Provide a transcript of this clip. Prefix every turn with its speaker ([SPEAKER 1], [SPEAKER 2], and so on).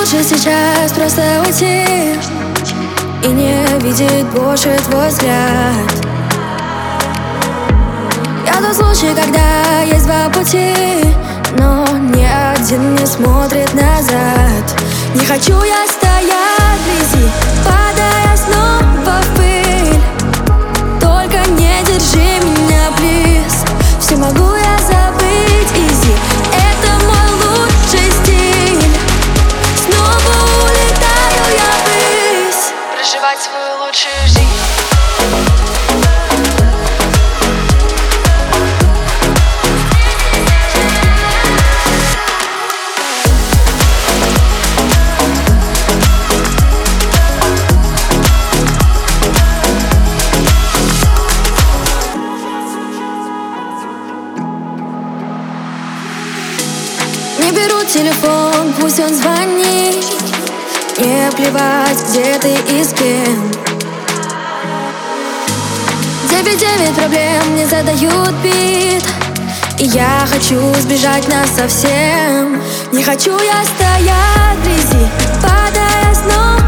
[SPEAKER 1] Лучше сейчас просто уйти и не видеть больше твой взгляд. Я тот случай, когда есть два пути, но ни один не смотрит назад. Не хочу я стоять вблизи, падая снова в пыль. Только не держи меня близко, все могу я забыть, изи. Это мой лучший стиль. Снова улетаю я ввысь, проживать свою лучшую жизнь. Не беру телефон, пусть он звонит. Мне плевать, где ты и с кем. 9-9 проблем мне задают бит, и я хочу сбежать насовсем. Не хочу я стоять вблизи, падая снова